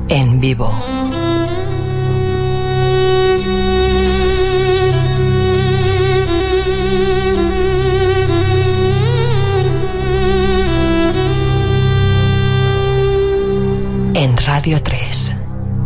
En vivo. En Radio 3.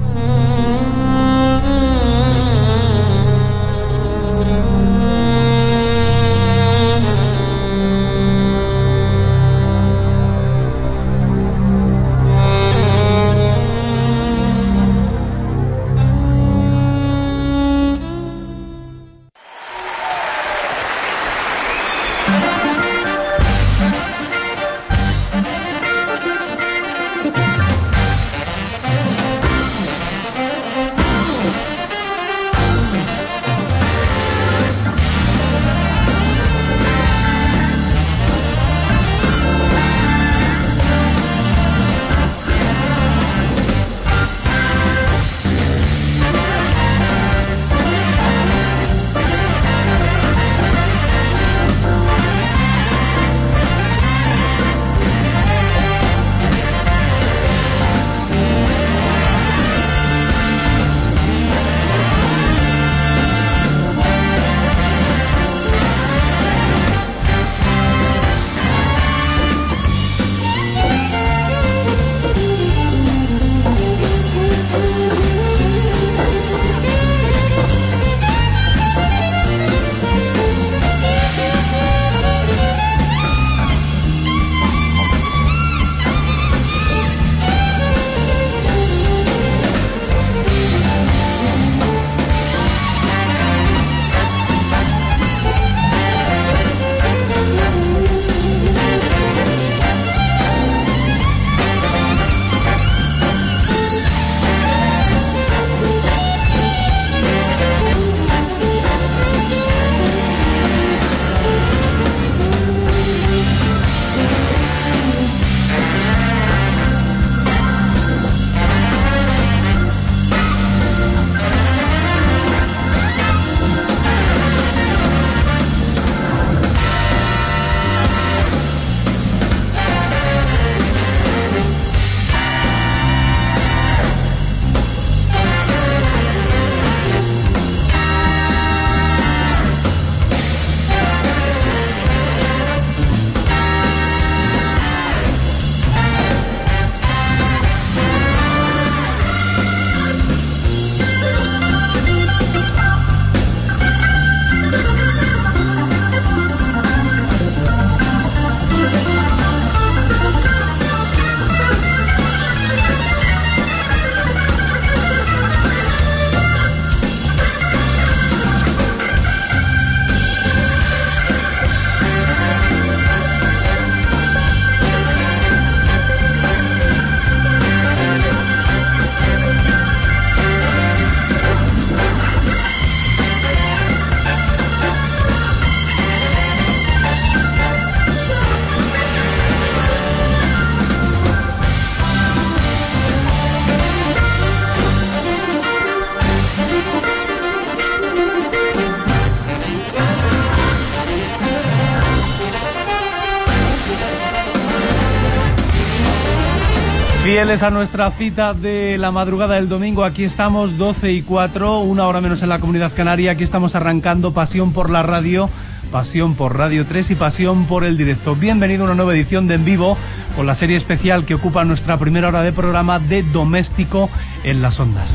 Fieles a nuestra cita de la madrugada del domingo, aquí estamos 12:04, una hora menos en la Comunidad Canaria. Aquí estamos arrancando Pasión por la Radio, Pasión por Radio 3 y Pasión por el directo. Bienvenido a una nueva edición de En Vivo, con la serie especial que ocupa nuestra primera hora de programa de Doméstico en las Ondas.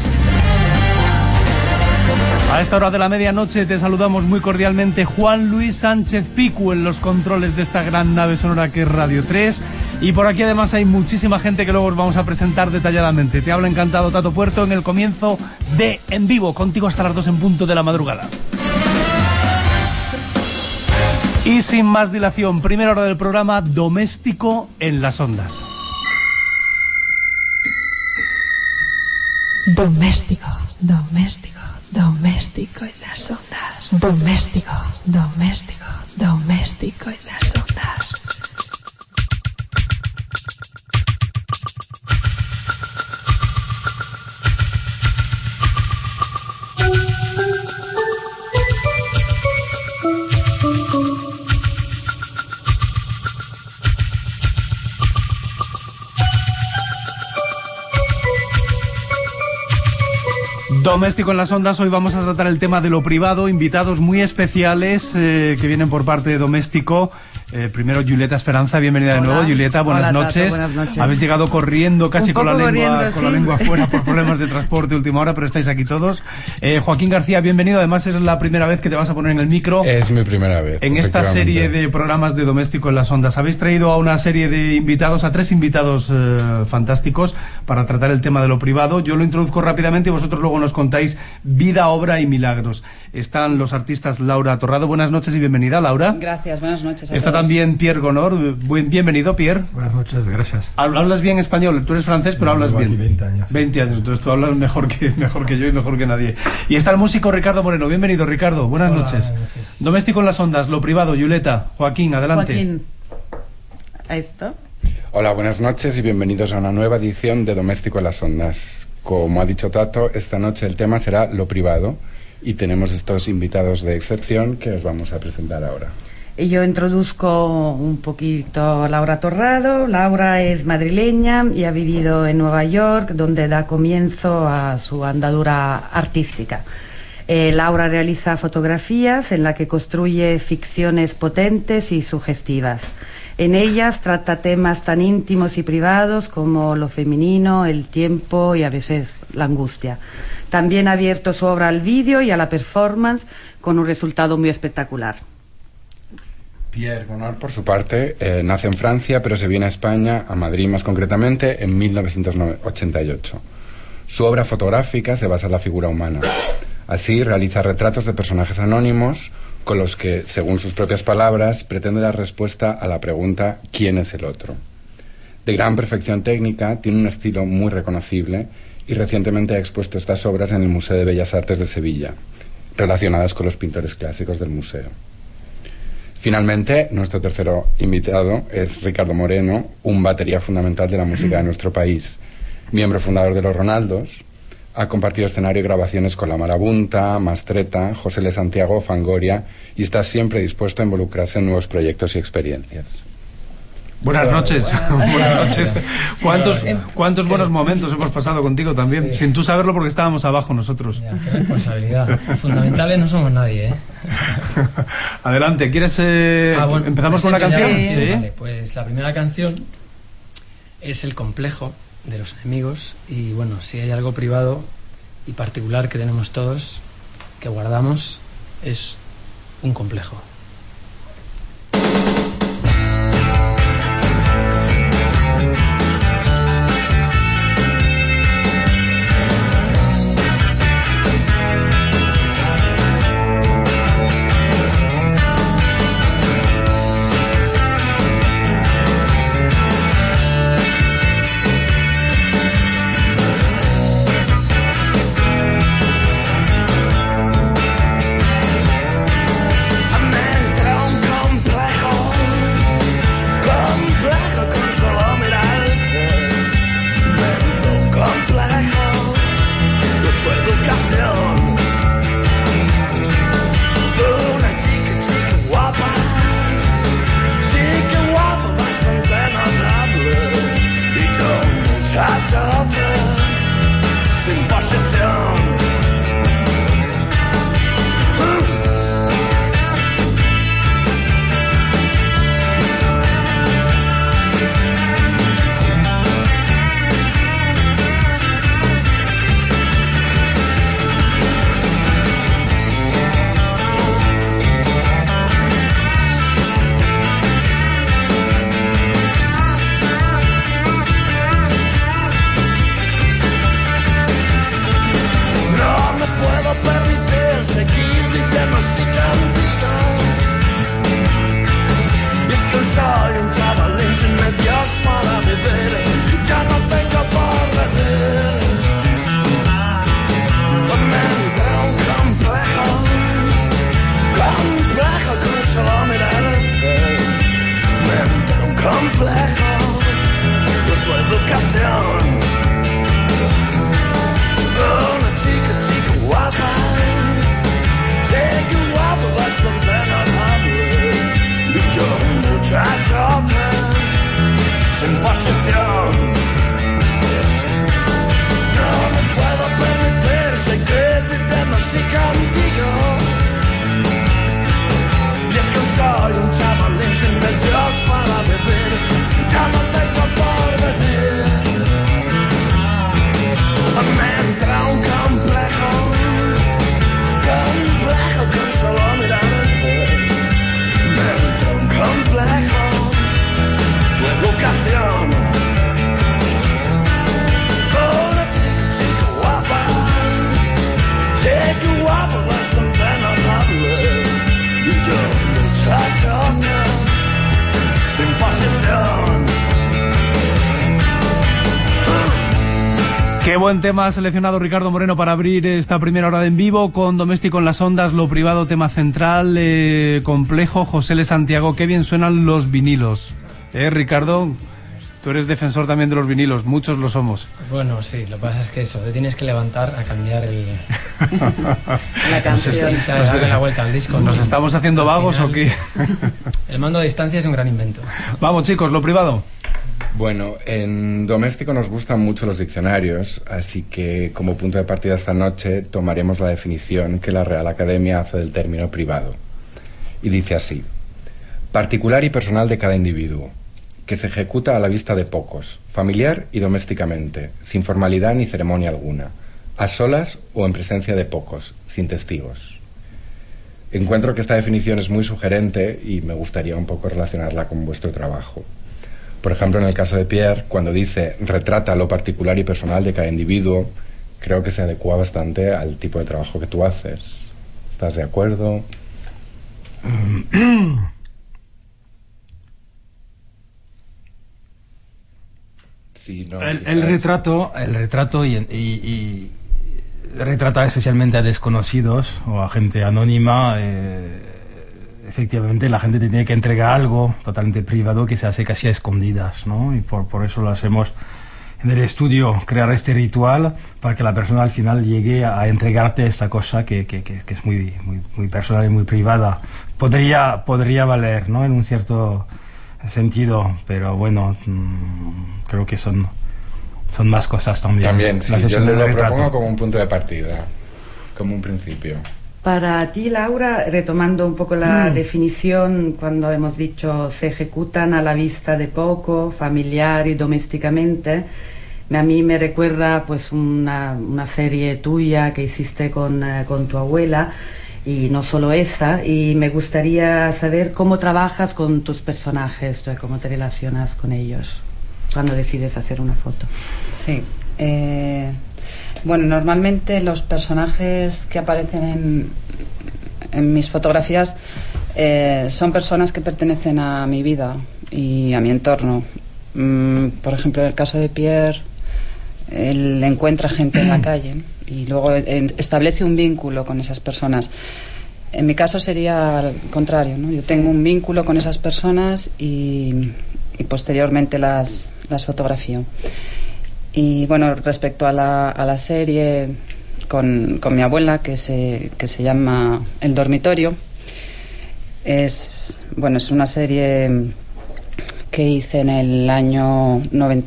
A esta hora de la medianoche te saludamos muy cordialmente Juan Luis Sánchez Picu en los controles de esta gran nave sonora que es Radio 3. Y por aquí además hay muchísima gente que luego os vamos a presentar detalladamente. Te habla encantado Tato Puerto en el comienzo de En Vivo, contigo hasta las 2 en punto de la madrugada. Y sin más dilación, primera hora del programa Doméstico en las Ondas. Doméstico, doméstico, doméstico en las ondas. Doméstico, doméstico, doméstico en las ondas. Doméstico en las ondas, hoy vamos a tratar el tema de lo privado, invitados muy especiales que vienen por parte de Doméstico. Primero, Julieta Esperanza, bienvenida de nuevo. Julieta, buenas noches. Buenas noches. Habéis llegado corriendo casi con la lengua fuera por problemas de transporte última hora, pero estáis aquí todos. Joaquín García, bienvenido. Además, es la primera vez que te vas a poner en el micro. Es mi primera vez. En esta serie de programas de Doméstico en las ondas. Habéis traído a una serie de invitados, a 3 invitados fantásticos para tratar el tema de lo privado. Yo lo introduzco rápidamente y vosotros luego nos contáis vida, obra y milagros. Están los artistas Laura Torrado. Buenas noches y bienvenida, Laura. Gracias, buenas noches a Está todos. También Pierre Gonor. Bienvenido, Pierre. Buenas noches, gracias. Hablas bien español. Tú eres francés, pero hablas bien. 20 años. 20 años, entonces tú hablas mejor que yo y mejor que nadie. Y está el músico Ricardo Moreno. Bienvenido, Ricardo. Buenas noches. Buenas noches. Doméstico en las ondas, lo privado, Julieta. Joaquín, adelante. Joaquín, ¿a esto? Hola, buenas noches y bienvenidos a una nueva edición de Doméstico en las ondas. Como ha dicho Tato, esta noche el tema será lo privado y tenemos estos invitados de excepción que os vamos a presentar ahora. Yo introduzco un poquito a Laura Torrado. Laura es madrileña y ha vivido en Nueva York, donde da comienzo a su andadura artística. Laura realiza fotografías en las que construye ficciones potentes y sugestivas. En ellas trata temas tan íntimos y privados como lo femenino, el tiempo y a veces la angustia. También ha abierto su obra al vídeo y a la performance con un resultado muy espectacular. Pierre Gonor, por su parte, nace en Francia, pero se viene a España, a Madrid más concretamente, en 1988. Su obra fotográfica se basa en la figura humana. Así, realiza retratos de personajes anónimos con los que, según sus propias palabras, pretende dar respuesta a la pregunta ¿quién es el otro? De gran perfección técnica, tiene un estilo muy reconocible y recientemente ha expuesto estas obras en el Museo de Bellas Artes de Sevilla, relacionadas con los pintores clásicos del museo. Finalmente, nuestro tercero invitado es Ricardo Moreno, un batería fundamental de la música de nuestro país, miembro fundador de Los Ronaldos. Ha compartido escenario y grabaciones con La Marabunta, Mastreta, José L. Santiago, Fangoria y está siempre dispuesto a involucrarse en nuevos proyectos y experiencias. Buenas noches. Buenas noches. ¿Cuántos buenos momentos hemos pasado contigo también? Sí. Sin tú saberlo porque estábamos abajo nosotros. Ya, qué responsabilidad. Fundamentales no somos nadie, ¿eh? Adelante, ¿quieres...? Bueno, ¿empezamos con la canción? Sí. Vale, pues la primera canción es El complejo de Los Enemigos. Y bueno, si hay algo privado y particular que tenemos todos, que guardamos, es un complejo. Sin posición, no me puedo permitir secretos. Qué buen tema ha seleccionado Ricardo Moreno para abrir esta primera hora de En Vivo, con Doméstico en las ondas, lo privado, tema central, complejo. José L. Santiago, qué bien suenan los vinilos. Ricardo, tú eres defensor también de los vinilos, muchos lo somos. Bueno, sí, lo que pasa es que eso, te tienes que levantar a cambiar la canción y darle la vuelta al disco. ¿Nos estamos haciendo vagos o qué? El mando a distancia es un gran invento. Vamos, chicos, lo privado. Bueno, en Doméstico nos gustan mucho los diccionarios, así que como punto de partida esta noche tomaremos la definición que la Real Academia hace del término privado. Y dice así: particular y personal de cada individuo, que se ejecuta a la vista de pocos, familiar y domésticamente, sin formalidad ni ceremonia alguna, a solas o en presencia de pocos, sin testigos. Encuentro que esta definición es muy sugerente y me gustaría un poco relacionarla con vuestro trabajo. Por ejemplo, en el caso de Pierre, cuando dice retrata lo particular y personal de cada individuo, creo que se adecua bastante al tipo de trabajo que tú haces. ¿Estás de acuerdo? Sí, no, el retrato y retrata especialmente a desconocidos o a gente anónima. Efectivamente, la gente te tiene que entregar algo totalmente privado que se hace casi a escondidas, ¿no? Y por eso lo hacemos en el estudio, crear este ritual para que la persona al final llegue a entregarte esta cosa que es muy, muy, muy personal y muy privada. Podría valer, ¿no? En un cierto sentido, pero bueno, creo que son más cosas también. También, sí, yo te lo propongo como un punto de partida, como un principio. Para ti, Laura, retomando un poco la definición, cuando hemos dicho se ejecutan a la vista de poco, familiar y domésticamente, a mí me recuerda pues una serie tuya que hiciste con tu abuela, y no solo esa, y me gustaría saber cómo trabajas con tus personajes, cómo te relacionas con ellos cuando decides hacer una foto. Sí, bueno, normalmente los personajes que aparecen en mis fotografías son personas que pertenecen a mi vida y a mi entorno. Por ejemplo, en el caso de Pierre, él encuentra gente en la calle y luego establece un vínculo con esas personas. En mi caso sería al contrario, ¿no? Yo tengo un vínculo con esas personas y posteriormente las fotografío. Y bueno, respecto a la serie con mi abuela, que se llama El Dormitorio, es una serie que hice en el año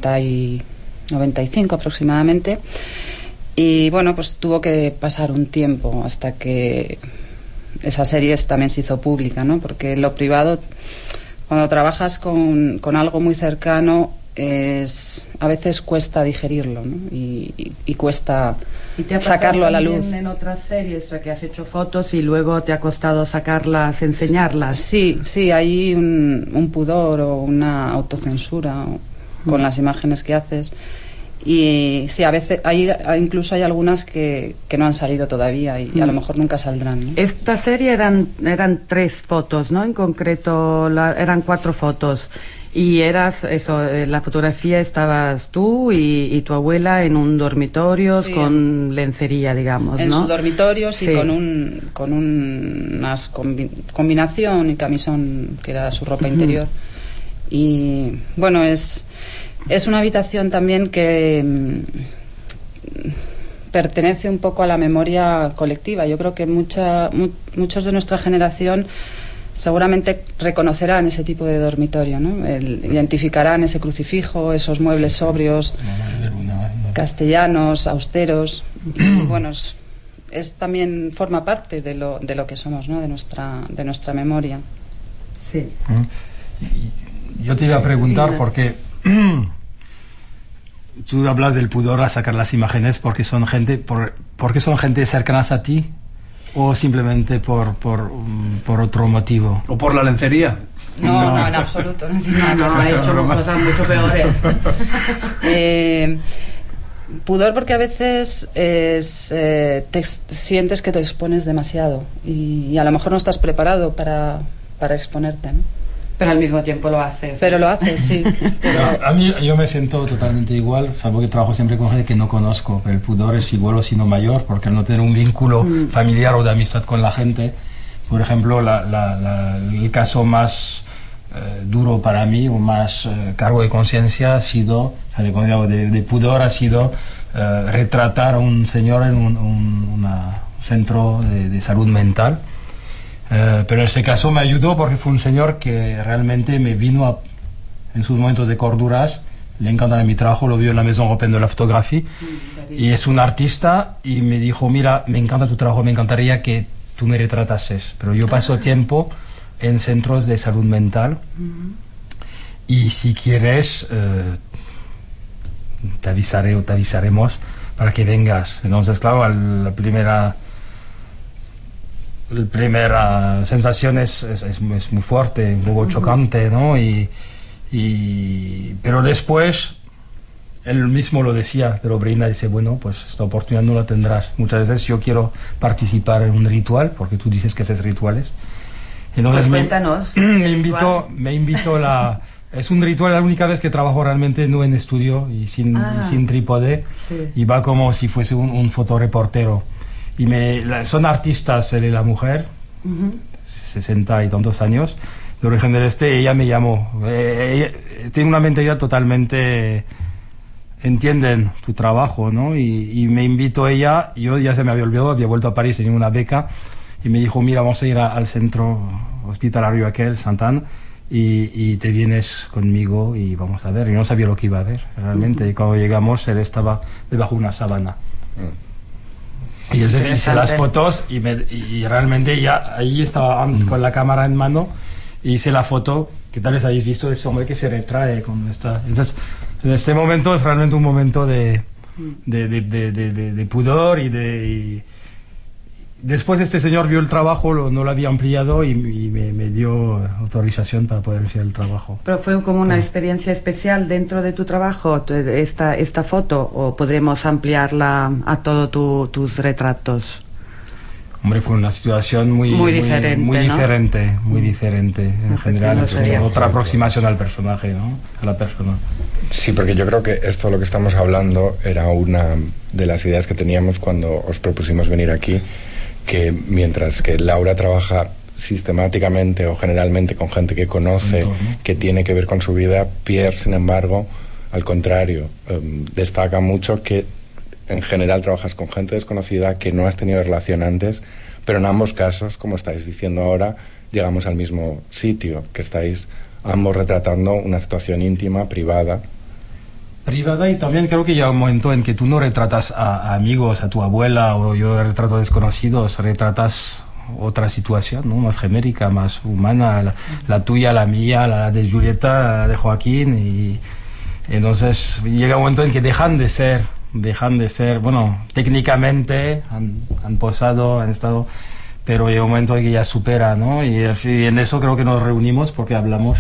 95 aproximadamente, y bueno, pues tuvo que pasar un tiempo hasta que esa serie también se hizo pública, ¿no? Porque lo privado, cuando trabajas con algo muy cercano, a veces cuesta digerirlo, ¿no? Y cuesta sacarlo a la luz. En otras series que has hecho fotos y luego te ha costado sacarlas, enseñarlas. Sí, hay un pudor o una autocensura con las imágenes que haces. Y sí, a veces incluso hay algunas que no han salido todavía y a lo mejor nunca saldrán, ¿no? Esta serie eran 3 fotos, ¿no? En concreto eran 4 fotos. Y en la fotografía estabas tú y tu abuela en un dormitorio, sí, con lencería, digamos, en ¿no? su dormitorio, sí, con unas combinación y camisón, que era su ropa interior. Y bueno, es una habitación también que pertenece un poco a la memoria colectiva. Yo creo que muchos de nuestra generación seguramente reconocerán ese tipo de dormitorio, ¿no? Identificarán ese crucifijo, esos muebles sobrios, castellanos, austeros. Y bueno, también forma parte de lo que somos, ¿no? De nuestra memoria. Sí. Yo te iba a preguntar porque tú hablas del pudor a sacar las imágenes porque son gente cercanas a ti, o simplemente por otro motivo, o por la lencería. No, en absoluto. No, he hecho cosas mucho peores. Pudor porque a veces sientes que te expones demasiado y a lo mejor no estás preparado para exponerte, ¿no? Pero al mismo tiempo lo hace. Pero lo hace, sí. A mí yo me siento totalmente igual, salvo que trabajo siempre con gente que no conozco, pero el pudor es igual o sino mayor, porque al no tener un vínculo familiar o de amistad con la gente, por ejemplo, el caso más duro para mí, o más cargo de conciencia ha sido, de pudor, ha sido retratar a un señor en un centro de salud mental. Pero en este caso me ayudó porque fue un señor que realmente me vino en sus momentos de corduras, le encanta mi trabajo, lo vio en la Maison Européenne de la Photographie, y es un artista, y me dijo, mira, me encanta tu trabajo, me encantaría que tú me retratases, pero yo paso tiempo en centros de salud mental, y si quieres te avisaré o te avisaremos para que vengas. Entonces, claro, la primera sensación es muy fuerte, un poco chocante, ¿no? Pero después él mismo lo decía, te lo brinda, dice, bueno, pues esta oportunidad no la tendrás. Muchas veces yo quiero participar en un ritual, porque tú dices que haces rituales. Entonces pues cuéntanos. me invito es un ritual, la única vez que trabajo realmente no en estudio y sin trípode, sí. Y va como si fuese un fotoreportero. Y son artistas, él y la mujer, 60 y tantos años, de origen del este. Ella me llamó. Ella tiene una mentalidad totalmente, entienden tu trabajo, ¿no? Y me invitó ella. Yo ya se me había olvidado, había vuelto a París, tenía una beca, y me dijo, mira, vamos a ir al centro hospitalario aquel, Saint-Anne, y te vienes conmigo y vamos a ver. Yo no sabía lo que iba a ver realmente, y cuando llegamos él estaba debajo de una sábana. Y entonces hice las fotos y realmente ya ahí estaba con la cámara en mano, y hice la foto que tal vez habéis visto de ese hombre que se retrae con esta. Entonces, en este momento es realmente un momento de pudor y después este señor vio el trabajo, no lo había ampliado y me dio autorización para poder hacer el trabajo. Pero fue como una experiencia especial dentro de tu trabajo, esta foto, o podremos ampliarla a todos tus retratos. Hombre, fue una situación muy diferente, muy diferente en general. Otra aproximación al personaje, ¿no? A la persona. Sí, porque yo creo que esto, lo que estamos hablando, era una de las ideas que teníamos cuando os propusimos venir aquí, que mientras que Laura trabaja sistemáticamente o generalmente con gente que conoce, que tiene que ver con su vida, Pierre, sin embargo, al contrario, destaca mucho que en general trabajas con gente desconocida, que no has tenido relación antes, pero en ambos casos, como estáis diciendo ahora, llegamos al mismo sitio, que estáis ambos retratando una situación íntima, privada. Y también creo que llega un momento en que tú no retratas a amigos, a tu abuela, o yo retrato a desconocidos, retratas otra situación, ¿no? Más genérica, más humana, la tuya, la mía, la de Julieta, la de Joaquín, y entonces llega un momento en que dejan de ser, bueno, técnicamente han posado, han estado, pero llega un momento en que ya supera, ¿no? Y en eso creo que nos reunimos porque hablamos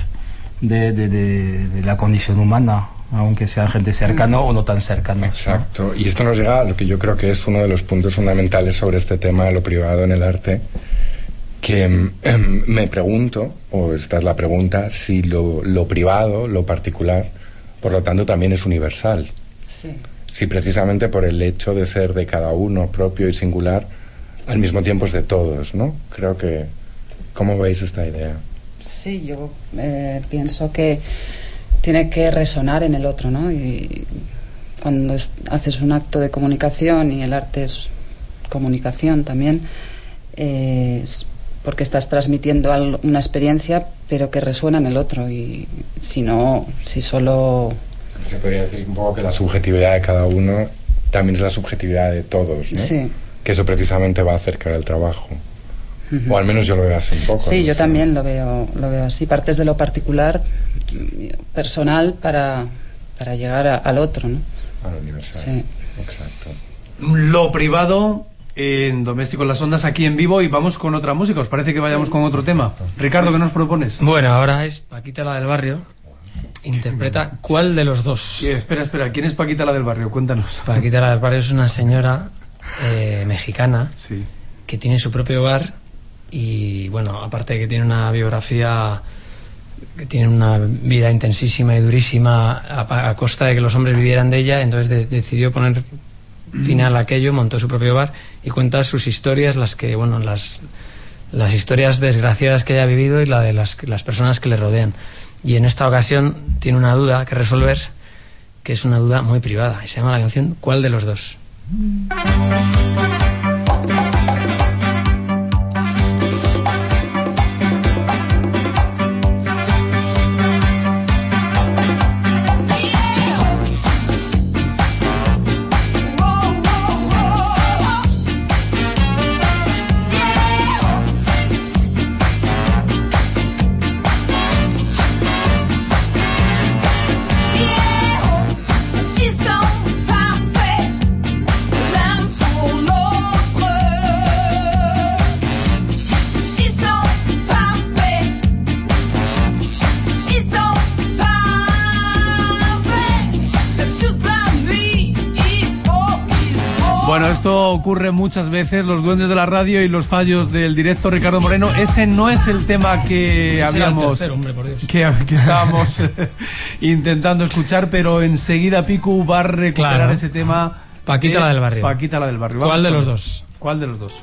de la condición humana, aunque sea gente cercana o no tan cercana. Exacto, ¿no? Y esto nos llega a lo que yo creo que es uno de los puntos fundamentales sobre este tema de lo privado en el arte, que me pregunto, o esta es la pregunta, si lo privado, lo particular, por lo tanto también es universal. Sí. Si precisamente por el hecho de ser de cada uno, propio y singular, al mismo tiempo es de todos, ¿no? Creo que... ¿Cómo veis esta idea? Sí, yo pienso que tiene que resonar en el otro, ¿no? Y cuando haces un acto de comunicación, y el arte es comunicación también, es porque estás transmitiendo una experiencia, pero que resuena en el otro. Y si solo... Se podría decir un poco que la subjetividad de cada uno también es la subjetividad de todos, ¿no? Sí. Que eso precisamente va a acercar el trabajo. O al menos yo lo veo así un poco. Sí, yo también lo veo así. Partes de lo particular, personal, para llegar al otro, ¿no? Al universal. Sí. Exacto. Lo privado en Doméstico en las Ondas, aquí en vivo, y vamos con otra música. ¿Os parece que vayamos con otro tema? Ricardo, ¿qué nos propones? Bueno, ahora es Paquita, la del barrio. Interpreta ¿cuál de los dos? Espera, ¿quién es Paquita, la del barrio? Cuéntanos. Paquita, la del barrio es una señora mexicana, sí, que tiene su propio bar. Y bueno, aparte de que tiene una biografía que tienen una vida intensísima y durísima a costa de que los hombres vivieran de ella. Entonces decidió poner final a aquello, montó su propio bar y cuenta sus historias, las historias desgraciadas que ella ha vivido y la de las personas que le rodean. Y en esta ocasión tiene una duda que resolver, que es una duda muy privada, y se llama la canción ¿Cuál de los dos? Bueno, esto ocurre muchas veces, los duendes de la radio y los fallos del directo. Ricardo Moreno, ese no es el tema que habíamos, que estábamos intentando escuchar, pero enseguida Piku va a recuperar ese tema. Paquita la del barrio. Paquita la del barrio. ¿Cuál de los dos? ¿Cuál de los dos?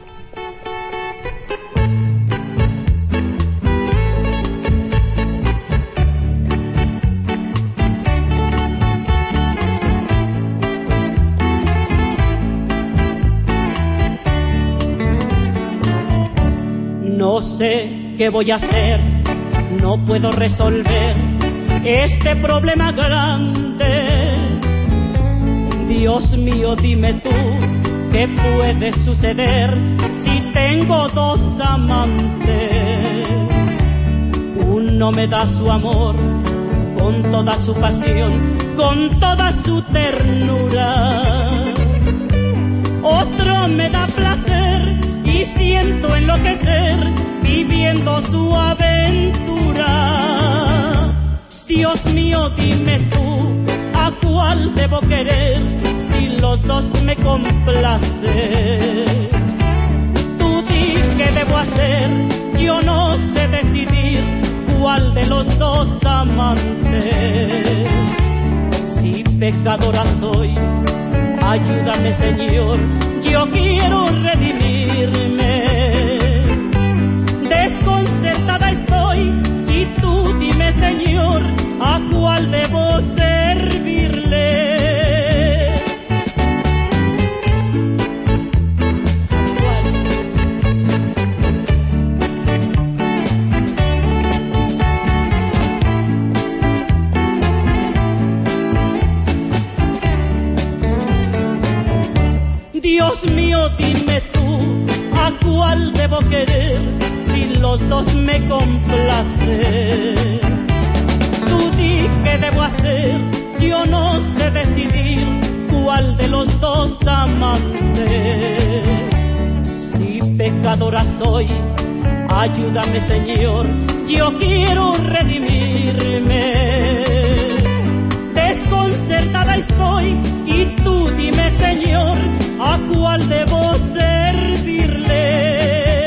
No sé qué voy a hacer, no puedo resolver este problema grande. Dios mío, dime tú, ¿qué puede suceder si tengo dos amantes? Uno me da su amor con toda su pasión, con toda su ternura. Otro me da placer y siento enloquecer viviendo su aventura. Dios mío, dime tú, ¿a cuál debo querer si los dos me complacen? Tú di qué debo hacer, yo no sé decidir cuál de los dos amantes. Si pecadora soy, ayúdame, Señor, yo quiero redimirme. Desconcertada estoy y tú dime, Señor, ¿a cuál debo servirle? Dios mío, dime tú, ¿a cuál debo querer si los dos me complacen? Tú di qué debo hacer, yo no sé decidir cuál de los dos amantes. Si pecadora soy, ayúdame, Señor, yo quiero redimirme. Desconcertada estoy y tú dime, Señor, ¿a cuál debo servirle?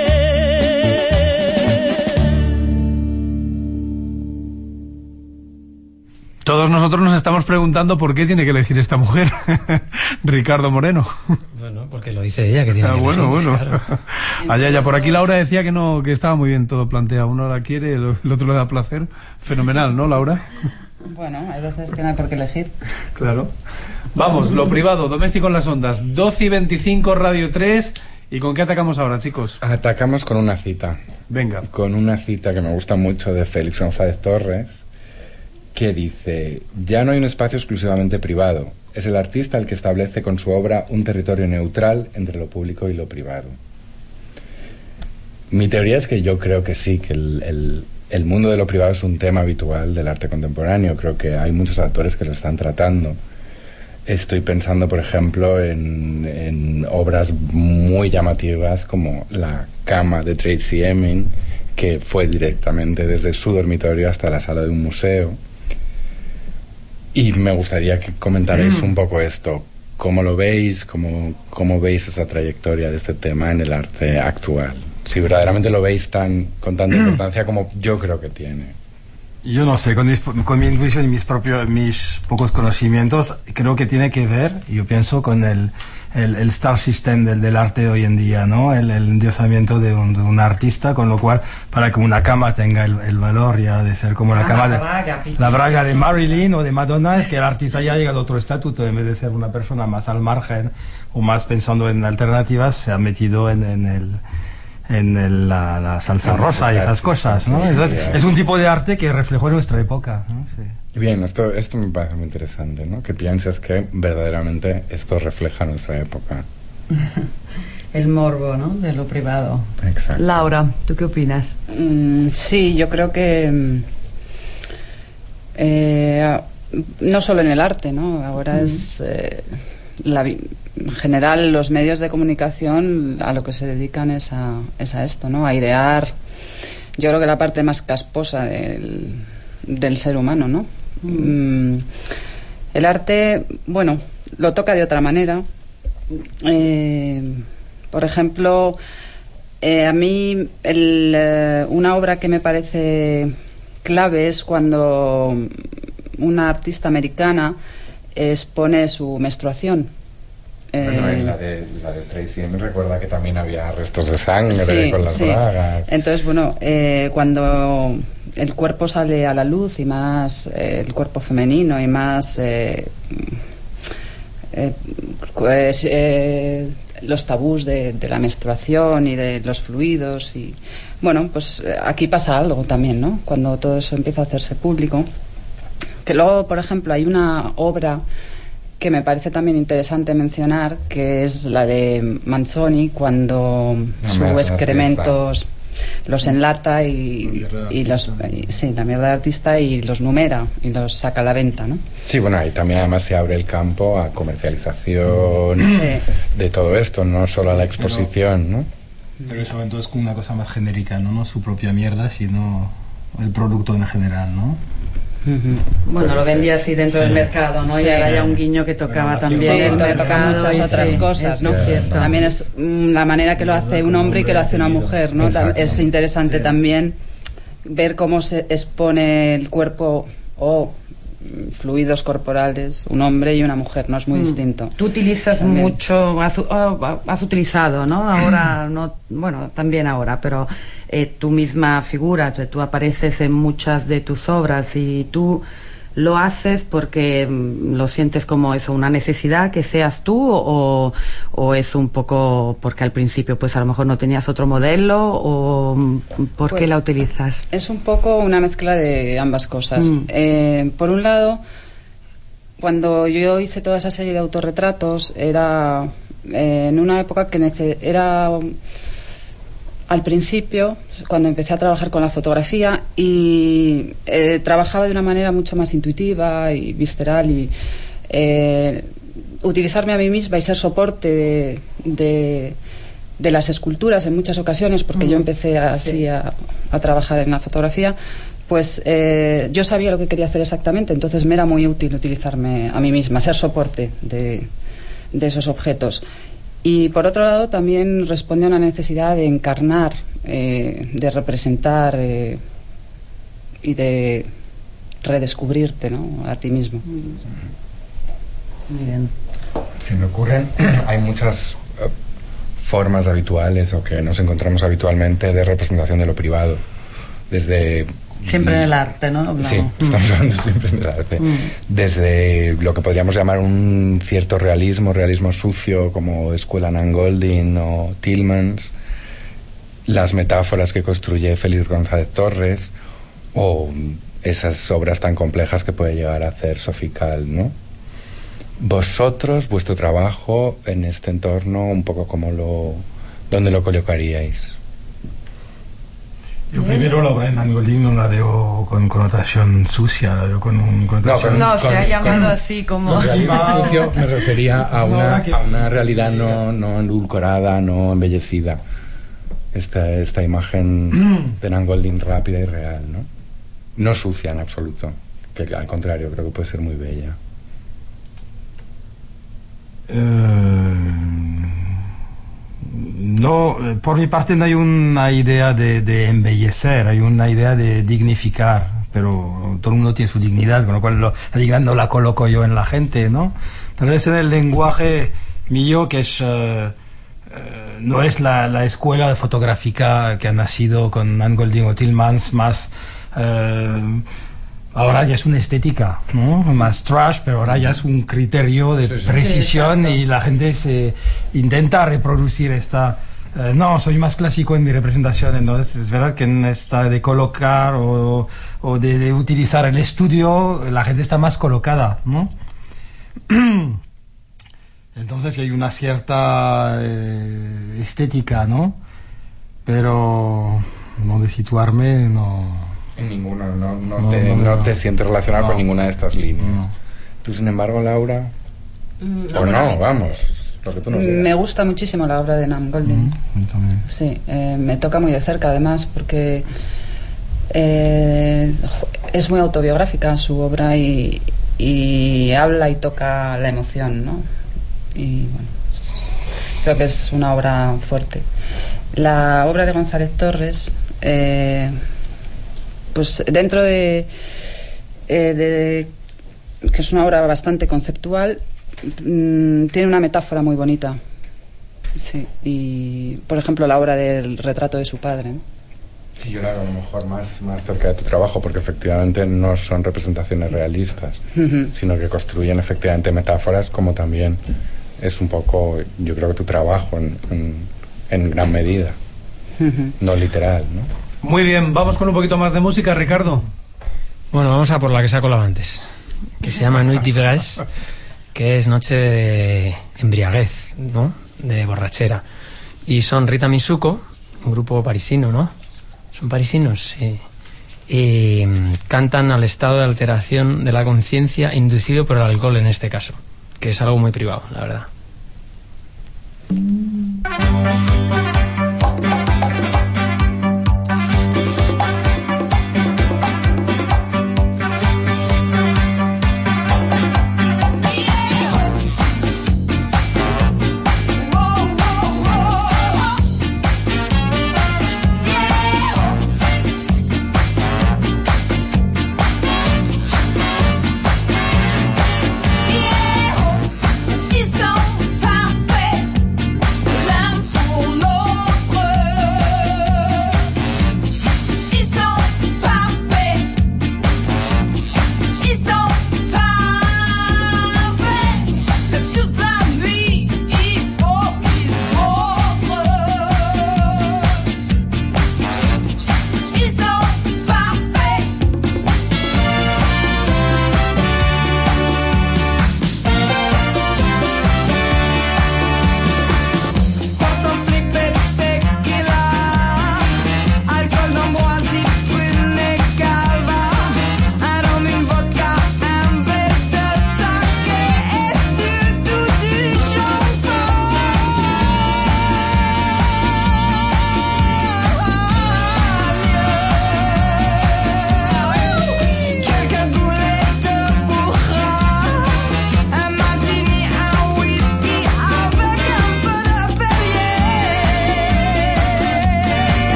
Todos nosotros nos estamos preguntando por qué tiene que elegir esta mujer, Ricardo Moreno. Bueno, porque lo dice ella que tiene que elegir. Bueno. Claro. Allá, por aquí Laura decía que no, que estaba muy bien todo planteado. Uno la quiere, el otro le da placer. Fenomenal, ¿no, Laura? Bueno, hay veces que no hay por qué elegir. Claro. Vamos, lo privado, doméstico en las ondas. 12:25, Radio 3. ¿Y con qué atacamos ahora, chicos? Atacamos con una cita. Venga. Con una cita que me gusta mucho de Félix González Torres, que dice: ya no hay un espacio exclusivamente privado. Es el artista el que establece con su obra un territorio neutral entre lo público y lo privado. Mi teoría es que yo creo que sí, que el mundo de lo privado es un tema habitual del arte contemporáneo. Creo que hay muchos autores que lo están tratando. Estoy pensando, por ejemplo, en obras muy llamativas como La cama de Tracey Emin, que fue directamente desde su dormitorio hasta la sala de un museo. Y me gustaría que comentarais un poco esto. ¿Cómo lo veis? ¿Cómo veis esa trayectoria de este tema en el arte actual? Si verdaderamente lo veis con tanta importancia como yo creo que tiene. Yo no sé, con mi intuición y mis pocos conocimientos, creo que tiene que ver, yo pienso, con el star system del arte de hoy en día, ¿no? El endiosamiento de un artista, con lo cual, para que una cama tenga el valor ya de ser como la cama la braga de Marilyn o de Madonna, es que el artista ya ha llegado a otro estatuto, en vez de ser una persona más al margen o más pensando en alternativas, se ha metido en la salsa rosa y esas cosas, ¿no? Es un tipo de arte que reflejó nuestra época, ¿no? Sí. Bien, esto me parece muy interesante, ¿no? Que pienses que verdaderamente esto refleja nuestra época. El morbo, ¿no? De lo privado. Exacto. Laura, ¿tú qué opinas? Sí, yo creo que no solo en el arte, ¿no? Ahora es en general los medios de comunicación a lo que se dedican es a esto, ¿no? A airear, yo creo que la parte más casposa del ser humano, ¿no? El arte, bueno, lo toca de otra manera. Por ejemplo, a mí una obra que me parece clave es cuando una artista americana expone su menstruación. Bueno, en la de Tracy me recuerda que también había restos de sangre con las bragas. Entonces, bueno, cuando el cuerpo sale a la luz y más el cuerpo femenino y más los tabús de la menstruación y de los fluidos y bueno, pues aquí pasa algo también, ¿no? Cuando todo eso empieza a hacerse público. Que luego, por ejemplo, hay una obra que me parece también interesante mencionar, que es la de Manzoni, cuando sus excrementos los enlata y la mierda del artista y los numera y los saca a la venta, ¿no? Sí, bueno, ahí también además se abre el campo a comercialización de todo esto, no solo a la exposición, ¿no? Pero eso entonces como una cosa más genérica, no su propia mierda, sino el producto en general, ¿no? Bueno, lo vendía así dentro del mercado, ¿no? Y ahora ya un guiño que tocaba también. Sí, toca muchas otras cosas, ¿no? También es la manera que lo hace un hombre y que lo hace una mujer, ¿no? Es interesante también ver cómo se expone el cuerpo o fluidos corporales, un hombre y una mujer, no es muy distinto. Tú utilizas también mucho, has utilizado, ¿no? Ahora, no, bueno, también ahora, pero tu misma figura, tú apareces en muchas de tus obras y tú lo haces porque lo sientes como eso, una necesidad que seas tú o es un poco porque al principio pues a lo mejor no tenías otro modelo o ¿por qué la utilizas? Es un poco una mezcla de ambas cosas. Por un lado, cuando yo hice toda esa serie de autorretratos era en una época que era al principio, cuando empecé a trabajar con la fotografía y trabajaba de una manera mucho más intuitiva y visceral y utilizarme a mí misma y ser soporte de las esculturas en muchas ocasiones, porque yo empecé así a trabajar en la fotografía, pues yo sabía lo que quería hacer exactamente, entonces me era muy útil utilizarme a mí misma, ser soporte de esos objetos. Y por otro lado también responde a una necesidad de encarnar, de representar y de redescubrirte, ¿no? A ti mismo. Muy bien. Se me ocurren, hay muchas formas habituales o que nos encontramos habitualmente de representación de lo privado. Desde... Siempre en el arte, ¿no? Hablamos. Sí, estamos hablando siempre en el arte. Desde lo que podríamos llamar un cierto realismo sucio, como Escuela Nan Goldin o Tillmans, las metáforas que construye Félix González Torres, o esas obras tan complejas que puede llegar a hacer Sofical, ¿no? Vosotros, vuestro trabajo en este entorno, un poco ¿dónde lo colocaríais? Yo primero la obra de Nan Goldin no la veo con connotación sucia, la veo con connotación... No, se ha llamado así como... Sucio me refería a una realidad no endulcorada, no embellecida. Esta imagen de Nan Goldin rápida y real, ¿no? No sucia en absoluto, que al contrario, creo que puede ser muy bella. No, por mi parte no hay una idea de embellecer, hay una idea de dignificar, pero todo el mundo tiene su dignidad, con lo cual la dignidad no la coloco yo en la gente, ¿no? Tal vez en el lenguaje mío, que es no es la escuela fotográfica que ha nacido con Anne Golding o Tillmans, más ahora ya es una estética, ¿no? Más trash, pero ahora ya es un criterio de precisión, y la gente se intenta reproducir esta... no, soy más clásico en mi representación, entonces es verdad que en esta de colocar o de utilizar el estudio, la gente está más colocada, ¿no? Entonces hay una cierta estética, ¿no? Pero no de situarme, no... En ninguna, no te sientes relacionado con ninguna de estas líneas. No. Tú, sin embargo, Laura... vamos, lo que tú nos digas. Me gusta muchísimo la obra de Nam Golding. Sí, me toca muy de cerca, además, porque es muy autobiográfica su obra y habla y toca la emoción, ¿no? Y bueno, creo que es una obra fuerte. La obra de González Torres, pues dentro de que es una obra bastante conceptual, tiene una metáfora muy bonita. Sí, y por ejemplo la obra del retrato de su padre, ¿no? Sí, yo la hago a lo mejor más cerca de tu trabajo, porque efectivamente no son representaciones realistas, sino que construyen efectivamente metáforas, como también es un poco, yo creo que tu trabajo en gran medida, no literal, ¿no? Muy bien, vamos con un poquito más de música, Ricardo. Bueno, vamos a por la que se ha colado antes, que se llama Nuit d'ivresse, que es noche de embriaguez, ¿no? De borrachera. Y son Rita Mitsuko, un grupo parisino, ¿no? ¿Son parisinos? Sí. Y cantan al estado de alteración de la conciencia inducido por el alcohol en este caso, que es algo muy privado, la verdad. Ils sont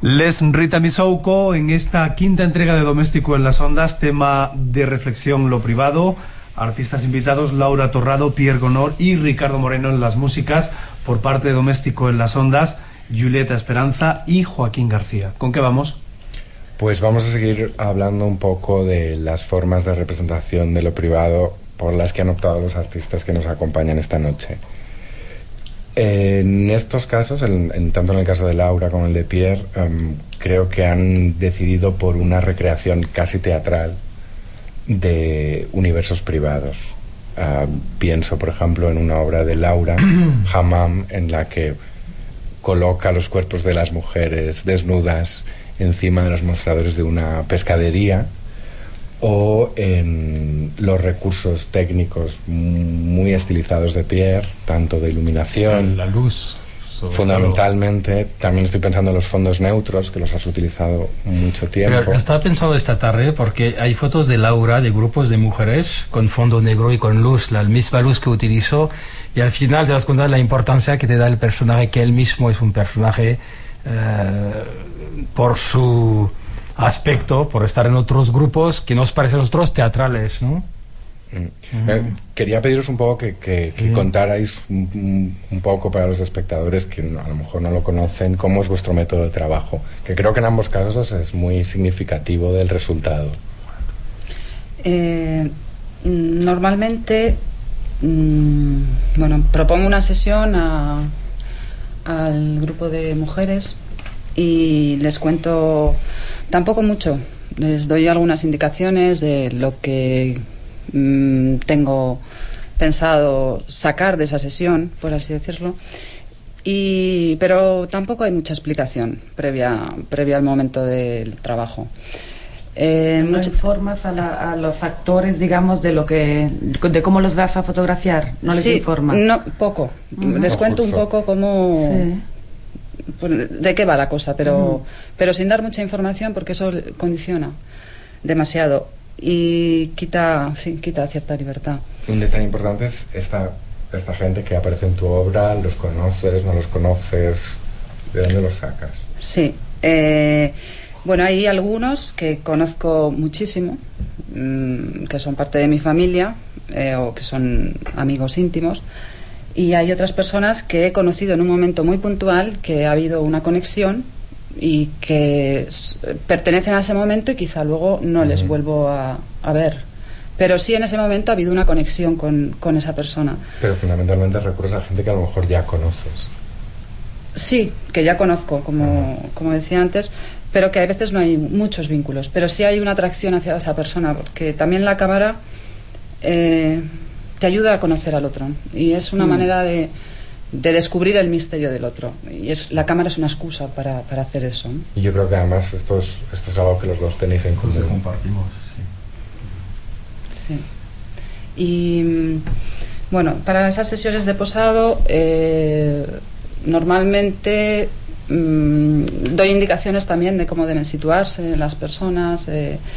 Les Rita Misouko en esta quinta entrega de Doméstico en las Ondas, tema de reflexión lo privado. Artistas invitados: Laura Torrado, Pierre Gonor y Ricardo Moreno en las músicas. Por parte de Doméstico en las Ondas, Julieta Esperanza y Joaquín García. ¿Con qué vamos? Pues vamos a seguir hablando un poco de las formas de representación de lo privado por las que han optado los artistas que nos acompañan esta noche. En estos casos, tanto en el caso de Laura como el de Pierre, creo que han decidido por una recreación casi teatral de universos privados. Pienso, por ejemplo, en una obra de Laura, Hammam, en la que coloca los cuerpos de las mujeres desnudas encima de los mostradores de una pescadería, o en los recursos técnicos muy estilizados de Pierre, tanto de iluminación, la luz, fundamentalmente. También estoy pensando en los fondos neutros, que los has utilizado mucho tiempo. Pero estaba pensando esta tarde porque hay fotos de Laura de grupos de mujeres con fondo negro y con luz, la misma luz que utilizó, y al final te das cuenta de la importancia que te da el personaje, que él mismo es un personaje por su aspecto, por estar en otros grupos que nos parecen a nosotros teatrales, ¿no? Quería pediros un poco que contarais un poco para los espectadores que a lo mejor no lo conocen, cómo es vuestro método de trabajo, que creo que en ambos casos es muy significativo del resultado. Normalmente, propongo una sesión al grupo de mujeres y les cuento tampoco mucho, les doy algunas indicaciones de lo que tengo pensado sacar de esa sesión, por así decirlo, pero tampoco hay mucha explicación previa al momento del trabajo. ¿No informas a los actores, digamos, de cómo los vas a fotografiar? ¿No les informas? No, poco. Les cuento un poco cómo... Sí. De qué va la cosa, pero sin dar mucha información, porque eso condiciona demasiado y quita cierta libertad. Un detalle importante es esta gente que aparece en tu obra. ¿Los conoces, no los conoces? ¿De dónde los sacas? Sí, hay algunos que conozco muchísimo, que son parte de mi familia o que son amigos íntimos. Y hay otras personas que he conocido en un momento muy puntual, que ha habido una conexión y que pertenecen a ese momento y quizá luego no les vuelvo a ver. Pero sí, en ese momento ha habido una conexión con esa persona. Pero fundamentalmente recurres a gente que a lo mejor ya conoces. Sí, que ya conozco, como decía antes, pero que a veces no hay muchos vínculos. Pero sí hay una atracción hacia esa persona, porque también la cámara... te ayuda a conocer al otro y es una manera de descubrir el misterio del otro, y la cámara es una excusa para hacer eso, ¿no? Y yo creo que además esto es algo que los dos tenéis en común. Compartimos, sí. Y para esas sesiones de posado normalmente doy indicaciones también de cómo deben situarse las personas.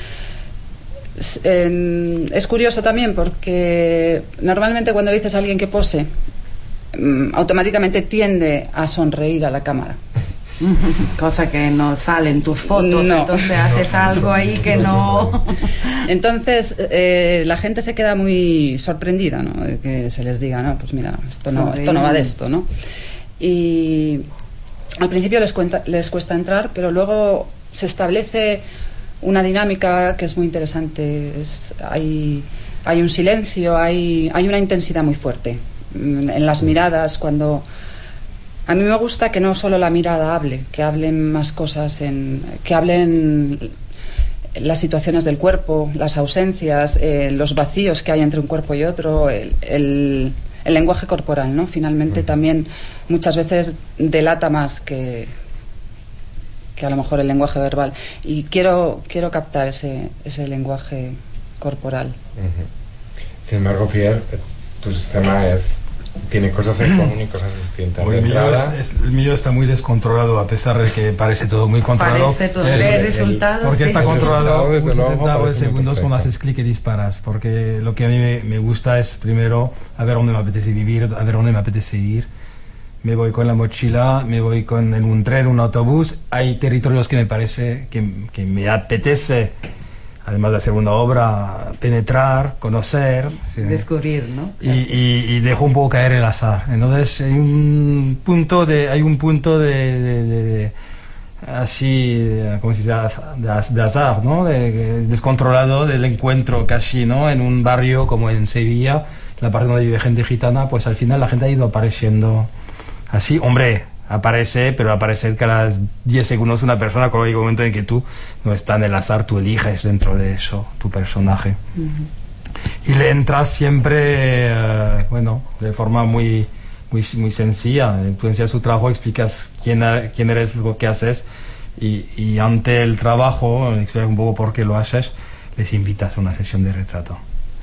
Es curioso también porque normalmente cuando le dices a alguien que pose, automáticamente tiende a sonreír a la cámara. Cosa que no sale en tus fotos, no. Entonces haces algo ahí que no... Entonces la gente se queda muy sorprendida, ¿no? De que se les diga, no, pues mira, esto no va de esto, ¿no? Y al principio les cuesta entrar, pero luego se establece una dinámica que es muy interesante. Hay un silencio, hay una intensidad muy fuerte en las miradas. Cuando a mí me gusta que no solo la mirada hable, que hablen más cosas, que hablen las situaciones del cuerpo, las ausencias, los vacíos que hay entre un cuerpo y otro, el lenguaje corporal, ¿no? Finalmente también muchas veces delata más que a lo mejor el lenguaje verbal, y quiero captar ese lenguaje corporal. Sin embargo, Pierre, tu sistema tiene cosas en común y cosas distintas. El mío está muy descontrolado, a pesar de que parece todo muy controlado. Parece todo el resultado, porque está controlado desde luego, un centavo de segundos cuando haces clic y disparas, porque lo que a mí me gusta es primero a ver dónde me apetece vivir, a ver dónde me apetece ir, me voy con la mochila, me voy en un tren, un autobús. Hay territorios que me parece que me apetece, además de hacer una obra, penetrar, conocer, descubrir, ¿no? Y dejo un poco caer el azar. Entonces hay un punto de así, ¿cómo se dice? De azar, ¿no? Descontrolado del encuentro casi, ¿no? En un barrio como en Sevilla, la parte donde vive gente gitana, pues al final la gente ha ido apareciendo así. Hombre, aparece, pero aparece cada 10 segundos una persona, con el momento en que tú no estás en el azar, tú eliges dentro de eso tu personaje. Y le entras siempre, bueno, de forma muy sencilla. Tú enseñas tu trabajo, explicas quién eres, lo que haces, y ante el trabajo, explicas un poco por qué lo haces, les invitas a una sesión de retrato.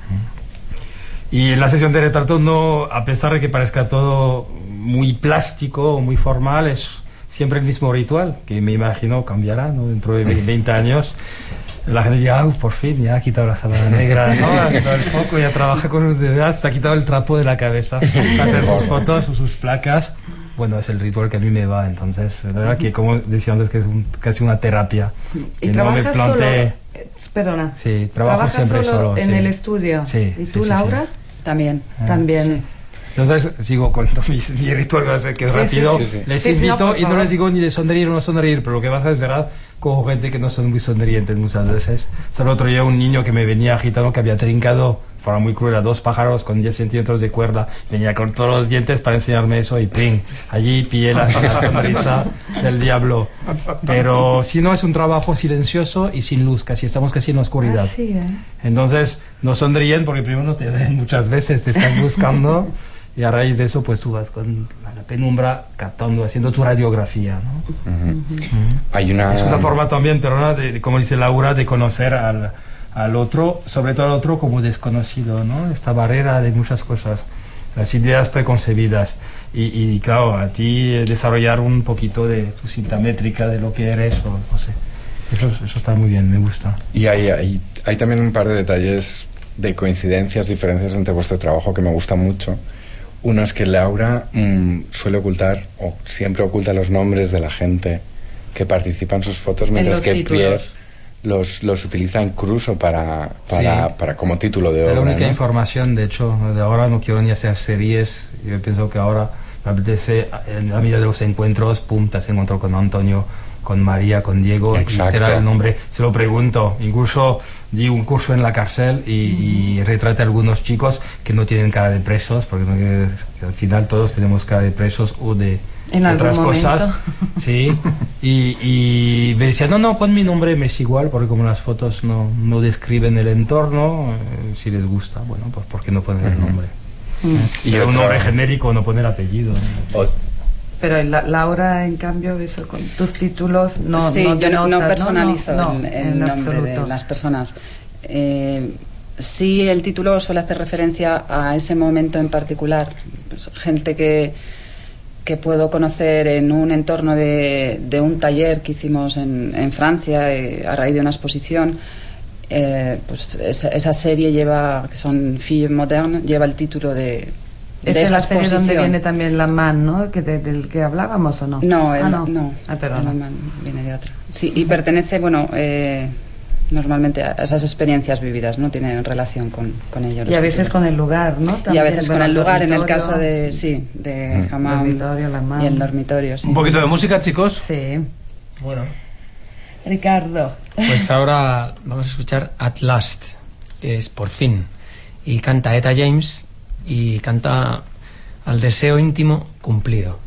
Y en la sesión de retrato, no, a pesar de que parezca todo muy plástico o muy formal, es siempre el mismo ritual, que me imagino cambiará, ¿no? Dentro de 20 años. La gente dirá, por fin, ya ha quitado la sábana negra, ¿no? Ha quitado el foco, ya trabaja con los dedos, se ha quitado el trapo de la cabeza para hacer sus fotos o sus placas. Bueno, es el ritual que a mí me va, entonces, la verdad que, como decía antes, que es casi una terapia. ¿Y no me plantee... Perdona. Sí, trabajo siempre solo. En el estudio. Sí. ¿Y tú, Laura? Sí. También. También. Sí. Entonces sigo con mi ritual, que es rápido. Les invito, y no les digo ni de sonreír o no sonreír, pero lo que pasa es verdad, con gente que no son muy sonrientes muchas veces. Hasta el otro día un niño que me venía agitando, que había trincado, de forma muy cruel, a 2 pájaros con 10 centímetros de cuerda, venía con todos los dientes para enseñarme eso, y ¡ping! Allí pillé la sonrisa del diablo. Pero si no, es un trabajo silencioso y sin luz, estamos casi en la oscuridad. Entonces no sonríen porque primero no te ven muchas veces, te están buscando. Y a raíz de eso, pues tú vas con la penumbra captando, haciendo tu radiografía, ¿no? Hay una... Es una forma también, pero de, como dice Laura, de conocer al otro, sobre todo al otro como desconocido, ¿no? Esta barrera de muchas cosas, las ideas preconcebidas. Y claro, a ti desarrollar un poquito de tu cinta métrica de lo que eres, o no sé. Eso está muy bien, me gusta. Y hay también un par de detalles de coincidencias, diferencias entre vuestro trabajo que me gustan mucho. Uno es que Laura suele ocultar, o siempre oculta, los nombres de la gente que participa en sus fotos, mientras que Pierre los utiliza incluso para como título de obra. Es la única, ¿no? información, de hecho, de ahora no quiero ni hacer series. Yo pienso que ahora me apetece, a medida de los encuentros, te has encontrado con Antonio, con María, con Diego. Exacto. Y será el nombre, se lo pregunto. Incluso di un curso en la cárcel y retraté a algunos chicos que no tienen cara de presos, porque al final todos tenemos cara de presos o de otras cosas. Sí. Y me decían, no, pon mi nombre, me es igual, porque como las fotos no describen el entorno, si les gusta, bueno, pues ¿por qué no poner el nombre? Y un nombre genérico, no poner apellido. Pero Laura, en cambio, eso con tus títulos no. Sí, yo no personalizo el nombre absoluto de las personas. Sí, el título suele hacer referencia a ese momento en particular. Pues, gente que puedo conocer en un entorno de un taller que hicimos en Francia, a raíz de una exposición. Pues esa serie lleva, que son Filles Modernes, lleva el título de ¿Es la serie exposición. donde viene también La Man, ¿no? ¿Del que hablábamos o no? No, no. La Man viene de otra. Sí, y pertenece, normalmente a esas experiencias vividas, ¿no? Tienen relación con ello. Y a veces con el lugar, ¿no? También, y a veces con el lugar, en el caso de Hammam y el dormitorio. Sí. Un poquito de música, chicos. Sí. Bueno. Ricardo. Pues ahora vamos a escuchar At Last, que es por fin. Y canta Etta James y canta Al deseo íntimo cumplido.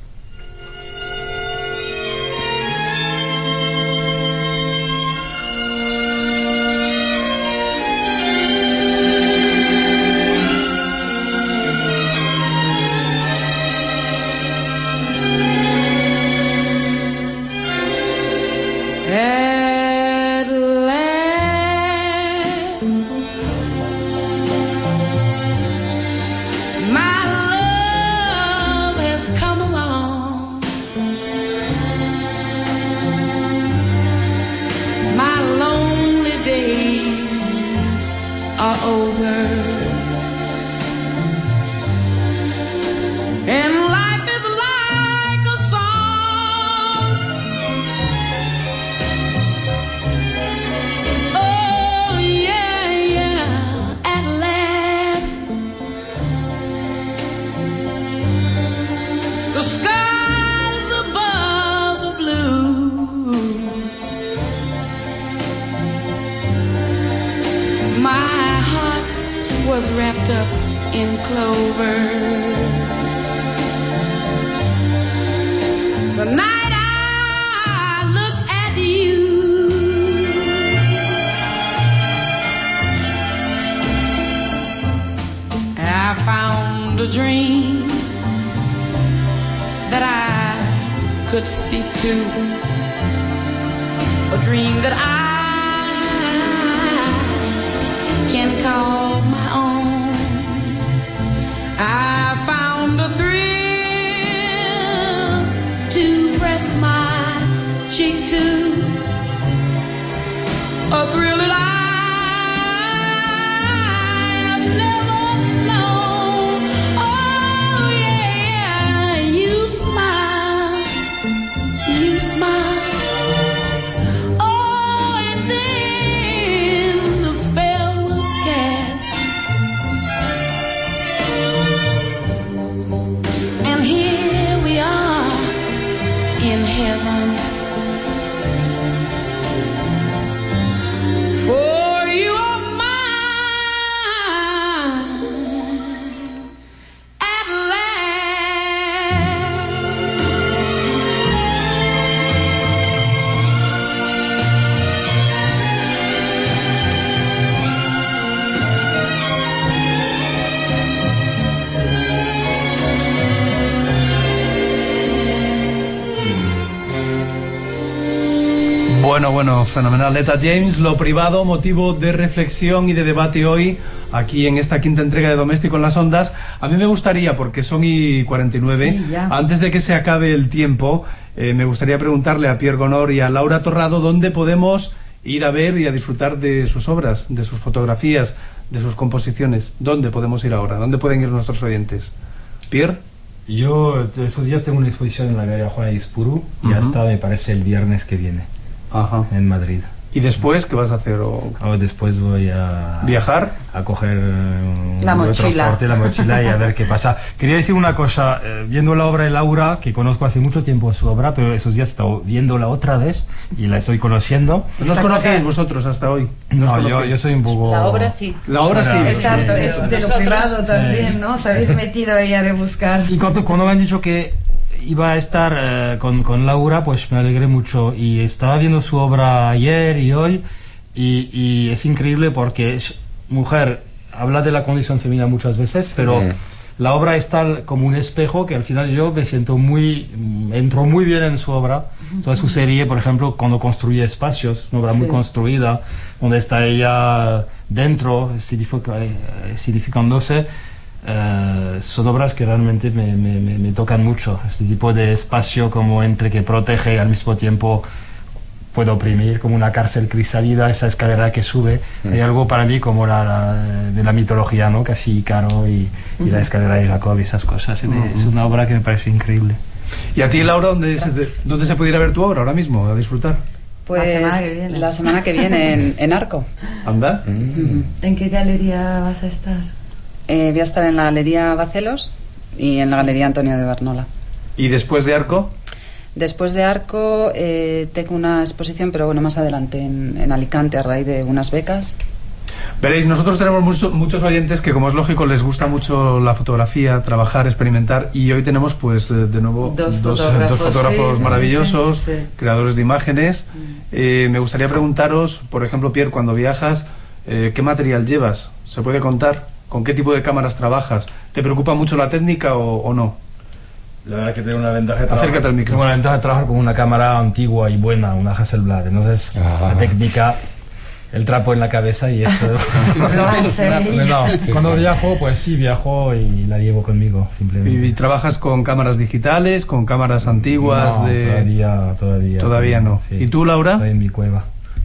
And life is life. was wrapped up in clover. The night I looked at you, I found a dream that I could speak to, a dream that I can call my own. I found a thrill to press my cheek to, a thrill that I've never known. Oh yeah, you smile, you smile. Oh, and then the spell was cast, and here we are in heaven. For you are mine at Bueno, fenomenal. Etta James, lo privado, motivo de reflexión y de debate hoy, aquí en esta quinta entrega de Doméstico en las Ondas. A mí me gustaría, porque son y 49, Sí, ya. antes de que se acabe el tiempo, me gustaría preguntarle a Pierre Gonor y a Laura Torrado dónde podemos ir a ver y a disfrutar de sus obras, de sus fotografías, de sus composiciones. ¿Dónde podemos ir ahora? ¿Dónde pueden ir nuestros oyentes? Pierre. Yo esos días tengo una exposición en la Galería Juana Izpuru y hasta me parece el viernes que viene. Ajá. En Madrid. ¿Y después qué vas a hacer? ¿O después voy a viajar? A coger La un mochila. transporte, la mochila y a ver qué pasa. Quería decir una cosa, viendo la obra de Laura, que conozco hace mucho tiempo su obra, pero esos días he estado viéndola otra vez y la estoy conociendo. ¿No os conocéis vosotros hasta hoy? No, yo soy un poco... La obra sí. La obra sí. Exacto, es de lo Nosotros, privado también, ¿no? Os habéis metido ahí a rebuscar. Y cuando me han dicho que iba a estar con Laura, pues me alegré mucho. Y estaba viendo su obra ayer y hoy, y es increíble porque es mujer, habla de la condición femenina muchas veces, pero la obra es tal como un espejo que al final yo me siento entro muy bien en su obra. Toda su serie, por ejemplo, cuando construye espacios, es una obra muy construida, donde está ella dentro, significándose. Son obras que realmente me tocan mucho. Este tipo de espacio como entre que protege y al mismo tiempo puede oprimir, como una cárcel crisálida, esa escalera que sube. Hay algo para mí como de la mitología, ¿no? Casi Ícaro y la escalera de Jacob y esas cosas. Es una obra que me parece increíble. ¿Y a ti, Laura, dónde se puede ir a ver tu obra ahora mismo, a disfrutar? Pues la semana que viene en Arco. ¿Anda? ¿En qué galería vas a estar? Voy a estar en la Galería Bacelos y en la Galería Antonio de Barnola. ¿Y después de Arco? Después de Arco tengo una exposición, pero bueno, más adelante en Alicante, a raíz de unas becas. Veréis, nosotros tenemos muchos oyentes que, como es lógico, les gusta mucho la fotografía, trabajar, experimentar, y hoy tenemos pues de nuevo dos fotógrafos maravillosos, sí. creadores de imágenes. Me gustaría preguntaros, por ejemplo, Pierre, cuando viajas, ¿qué material llevas? ¿Se puede contar? ¿Con qué tipo de cámaras trabajas? ¿Te preocupa mucho la técnica o no? La verdad que tengo una ventaja de Acércate al micro. Tengo una ventaja de trabajar con una cámara antigua y buena, una Hasselblad. Entonces, la técnica, el trapo en la cabeza y eso. Cuando viajo, pues sí, viajo y la llevo conmigo, simplemente. ¿Y trabajas con cámaras digitales, con cámaras antiguas? No, todavía no. Sí. ¿Y tú, Laura? Estoy en mi cueva.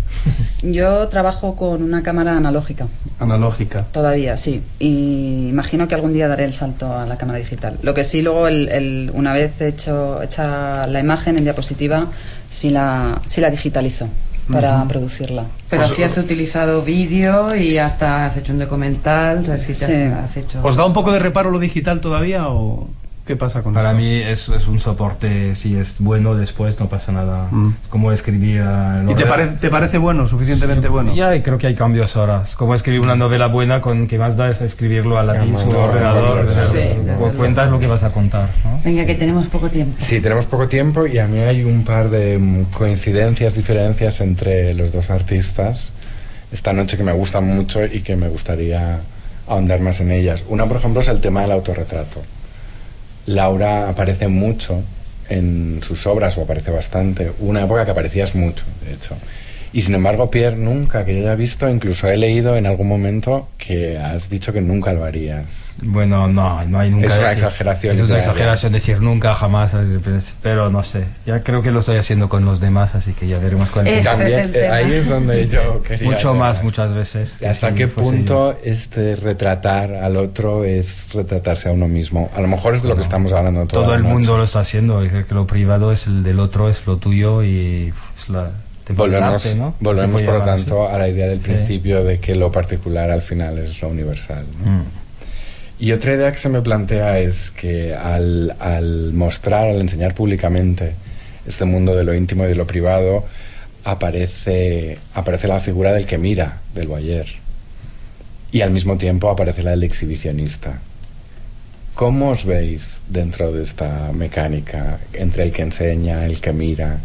Yo trabajo con una cámara analógica. Analógica. Todavía, sí. Y imagino que algún día daré el salto a la cámara digital. Lo que sí, luego, una vez hecha la imagen en diapositiva, sí la digitalizo para producirla. Pero sí has utilizado vídeo y hasta has hecho un documental, o sea, sí te has hecho... ¿Os da un poco de reparo lo digital todavía o...? ¿Qué pasa con Para esto? mí es un soporte, si es bueno después no pasa nada. Es como escribir... ¿Y te parece bueno, suficientemente bueno? Ya, y creo que hay cambios ahora. Es como escribir una novela buena, con que más da es escribirlo a lápiz o ordenador. Cuentas lo que vas a contar, ¿no? Venga, que tenemos poco tiempo. Sí, tenemos poco tiempo y a mí hay un par de coincidencias, diferencias entre los dos artistas esta noche que me gustan mucho y que me gustaría ahondar más en ellas. Una, por ejemplo, es el tema del autorretrato. Laura aparece mucho en sus obras, o aparece bastante. Una época que aparecías mucho, de hecho. Y sin embargo, Pierre, nunca, que yo haya visto, incluso he leído en algún momento que has dicho que nunca lo harías. Bueno, no hay nunca. Es una exageración. Es una exageración decir nunca, jamás, pero no sé. Ya creo que lo estoy haciendo con los demás, así que ya veremos cuál es. También, ahí es donde yo quería... Mucho más, muchas veces. ¿Hasta qué punto retratar al otro es retratarse a uno mismo? A lo mejor es de lo que estamos hablando toda todo el la noche. mundo lo está haciendo, y creo que lo privado es el del otro, es lo tuyo y es la... Volvemos, ¿no? volvemos por lo llamar, tanto, ¿sí? a la idea del principio de que lo particular al final es lo universal, ¿no? Y otra idea que se me plantea es que al mostrar, al enseñar públicamente este mundo de lo íntimo y de lo privado, aparece la figura del que mira, del voyeur, y al mismo tiempo aparece la del exhibicionista. ¿Cómo os veis dentro de esta mecánica entre el que enseña, el que mira?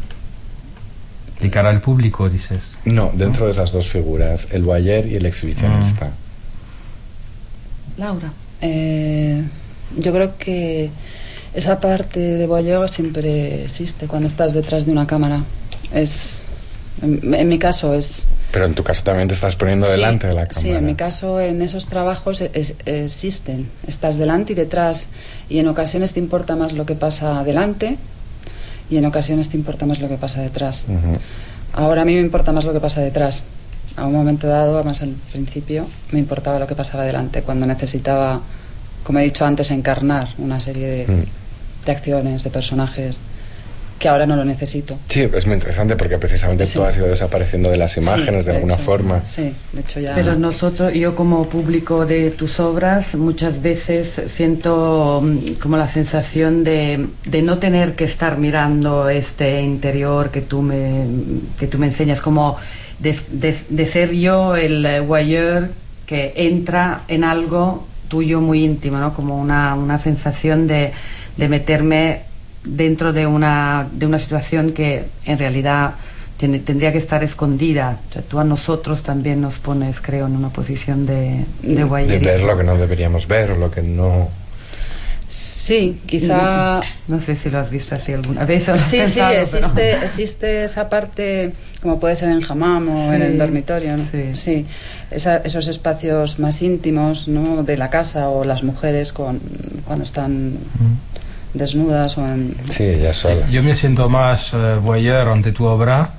De cara al público, dices. No, dentro de esas dos figuras, el voyeur y el exhibicionista. Laura. Yo creo que esa parte de voyeur siempre existe cuando estás detrás de una cámara. En mi caso es... Pero en tu caso también te estás poniendo delante de la cámara. Sí, en mi caso en esos trabajos existen. Estás delante y detrás, y en ocasiones te importa más lo que pasa delante y en ocasiones te importa más lo que pasa detrás. Ahora a mí me importa más lo que pasa detrás. A un momento dado, más al principio, me importaba lo que pasaba delante, cuando necesitaba, como he dicho antes, encarnar una serie de acciones, de personajes, que ahora no lo necesito. Sí, es muy interesante porque precisamente tú has ido desapareciendo de las imágenes de alguna forma. Sí, de hecho ya... Pero yo como público de tus obras, muchas veces siento como la sensación de no tener que estar mirando este interior que tú me enseñas, como de ser yo el voyeur que entra en algo tuyo muy íntimo, ¿no? Como una sensación de meterme dentro de una situación que en realidad tendría que estar escondida. O sea, tú a nosotros también nos pones, creo, en una posición de voyeurismo. De ver lo que no deberíamos ver, o lo que no... Sí, quizá... No sé si lo has visto así alguna vez. Sí, existe esa parte, como puede ser en el hammam o en el dormitorio, ¿no? Sí. Esos espacios más íntimos, ¿no? De la casa, o las mujeres cuando están... desnudas o en... Sí, ella sola. Yo me siento más voyeur ante tu obra,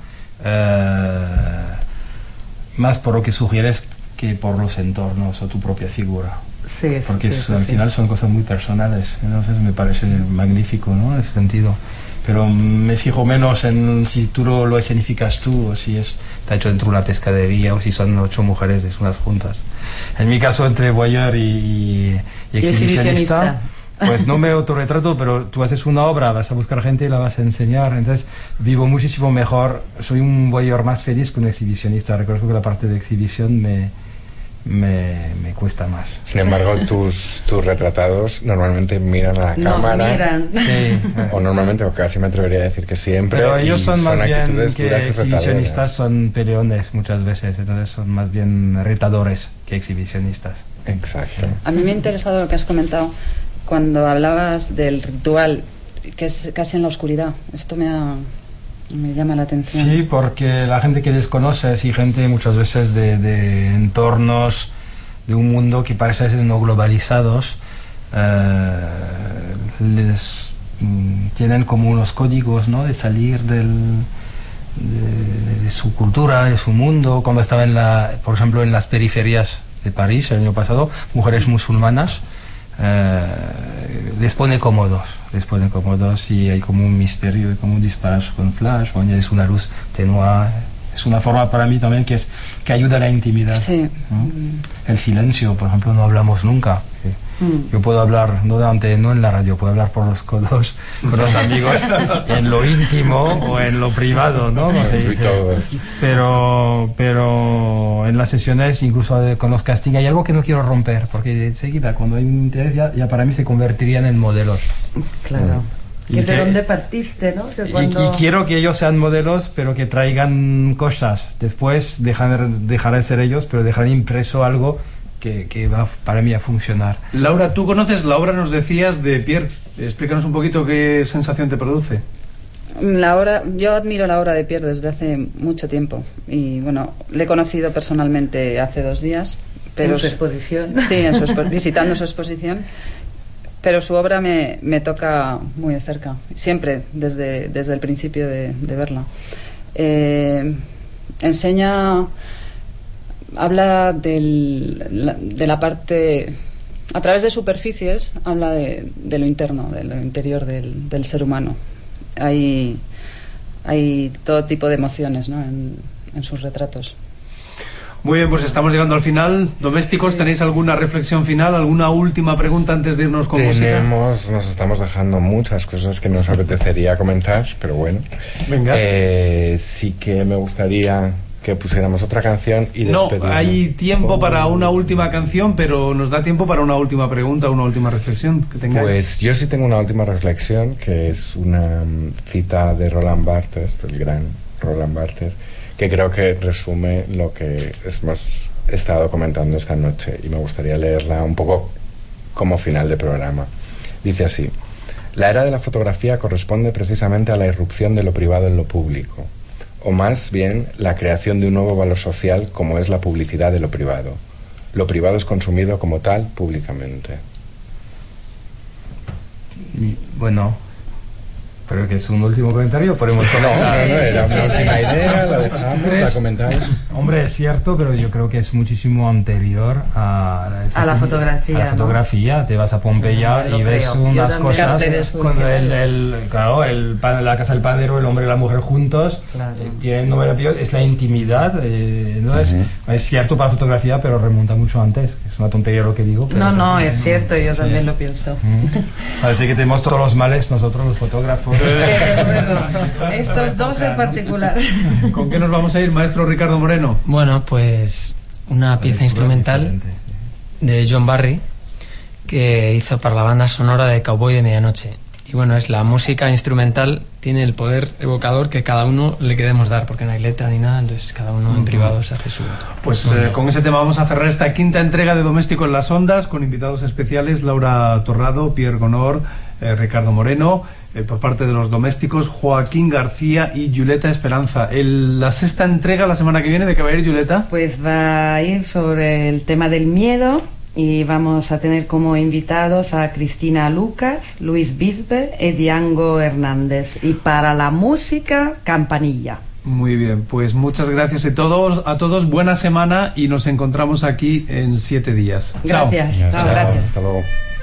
más por lo que sugieres que por los entornos o tu propia figura. Sí, porque al final son cosas muy personales, entonces me parece magnífico, ¿no? En ese sentido. Pero me fijo menos en si tú lo escenificas tú, o si está hecho dentro de una pescadería, o si son 8 mujeres desnudas juntas. En mi caso, entre voyeur y exhibicionista, pues no me autorretrato, pero tú haces una obra, vas a buscar gente y la vas a enseñar, entonces vivo muchísimo mejor, soy un voyeur más feliz que un exhibicionista. Reconozco que la parte de exhibición me cuesta más. Sin embargo, tus retratados normalmente miran a la cámara. Miran. Sí. O normalmente, o casi me atrevería a decir que siempre. Pero ellos son más bien que exhibicionistas, son peleones muchas veces, entonces son más bien retadores que exhibicionistas. Exacto. A mí me ha interesado lo que has comentado cuando hablabas del ritual, que es casi en la oscuridad. Esto me llama la atención. Sí, porque la gente que desconoces y gente muchas veces de entornos de un mundo que parece ser no globalizados, tienen como unos códigos, ¿no? De salir de su cultura, de su mundo. Cuando estaba por ejemplo, en las periferias de París el año pasado, mujeres musulmanas, les pone cómodos y hay como un misterio, como un disparo con flash, o añades una luz tenue. Es una forma para mí también que ayuda a la intimidad. Sí. ¿No? El silencio, por ejemplo, no hablamos nunca. Yo puedo hablar, no en la radio, puedo hablar por los codos con los amigos en lo íntimo o en lo privado, ¿no? Como se dice. Pero en las sesiones, incluso con los castings, hay algo que no quiero romper, porque enseguida, cuando hay un interés, ya para mí se convertirían en modelos. Claro. Que de dónde partiste, ¿no? Que cuando... y quiero que ellos sean modelos, pero que traigan cosas. Después dejarán de ser ellos, pero dejarán impreso algo que va para mí a funcionar. Laura, tú conoces la obra, nos decías, de Pierre. Explícanos un poquito qué sensación te produce. Yo admiro la obra de Pierre desde hace mucho tiempo. Y bueno, le he conocido personalmente hace 2 días. Pero ¿En su exposición? Sí, visitando su exposición. Pero su obra me toca muy de cerca, siempre, desde el principio de verla. Habla de la parte, a través de superficies, habla de lo interno, de lo interior del ser humano. Hay todo tipo de emociones, ¿no?, en sus retratos. Muy bien, pues estamos llegando al final. Domésticos, ¿tenéis alguna reflexión final, alguna última pregunta antes de irnos con música? Nos estamos dejando muchas cosas que nos apetecería comentar, pero bueno. Venga. Sí que me gustaría que pusiéramos otra canción y despedirnos. No, hay tiempo para una última canción, pero nos da tiempo para una última pregunta, una última reflexión que tengáis. Pues yo sí tengo una última reflexión, que es una cita de Roland Barthes, del gran Roland Barthes, que creo que resume lo que hemos estado comentando esta noche, y me gustaría leerla un poco como final de programa. Dice así: la era de la fotografía corresponde precisamente a la irrupción de lo privado en lo público, o más bien la creación de un nuevo valor social como es la publicidad de lo privado. Lo privado es consumido como tal públicamente. Bueno, pero que es un último comentario, podemos comentar. No, era una última idea, la dejamos, la comentáis. Hombre, es cierto, pero yo creo que es muchísimo anterior a la fotografía. A la fotografía, ¿no? Te vas a Pompeya y ves unas cosas cuando la casa del panadero, el hombre y la mujer juntos, claro. Tienen es la intimidad, no es cierto para la fotografía, pero remonta mucho antes. Es una tontería lo que digo. Pero no, es cierto, yo también lo pienso. Parece que tenemos todos los males nosotros los fotógrafos. Estos dos en particular. ¿Con qué nos vamos a ir, maestro Ricardo Moreno? Bueno, pues una pieza instrumental de John Barry que hizo para la banda sonora de Cowboy de Medianoche. Y bueno, es la música instrumental, tiene el poder evocador que cada uno le queremos dar, porque no hay letra ni nada, entonces cada uno en privado se hace su... Pues con ese tema vamos a cerrar esta quinta entrega de Doméstico en las Ondas, con invitados especiales: Laura Torrado, Pierre Gonor, Ricardo Moreno, por parte de los Domésticos, Joaquín García y Julieta Esperanza. La sexta entrega la semana que viene, ¿de qué va a ir, Julieta? Pues va a ir sobre el tema del miedo, y vamos a tener como invitados a Cristina Lucas, Luis Bisbe y Diango Hernández, y para la música, Campanilla. Muy bien, pues muchas gracias a todos, buena semana, y nos encontramos aquí en 7 días. Gracias. Chao. Chao, gracias. Hasta luego.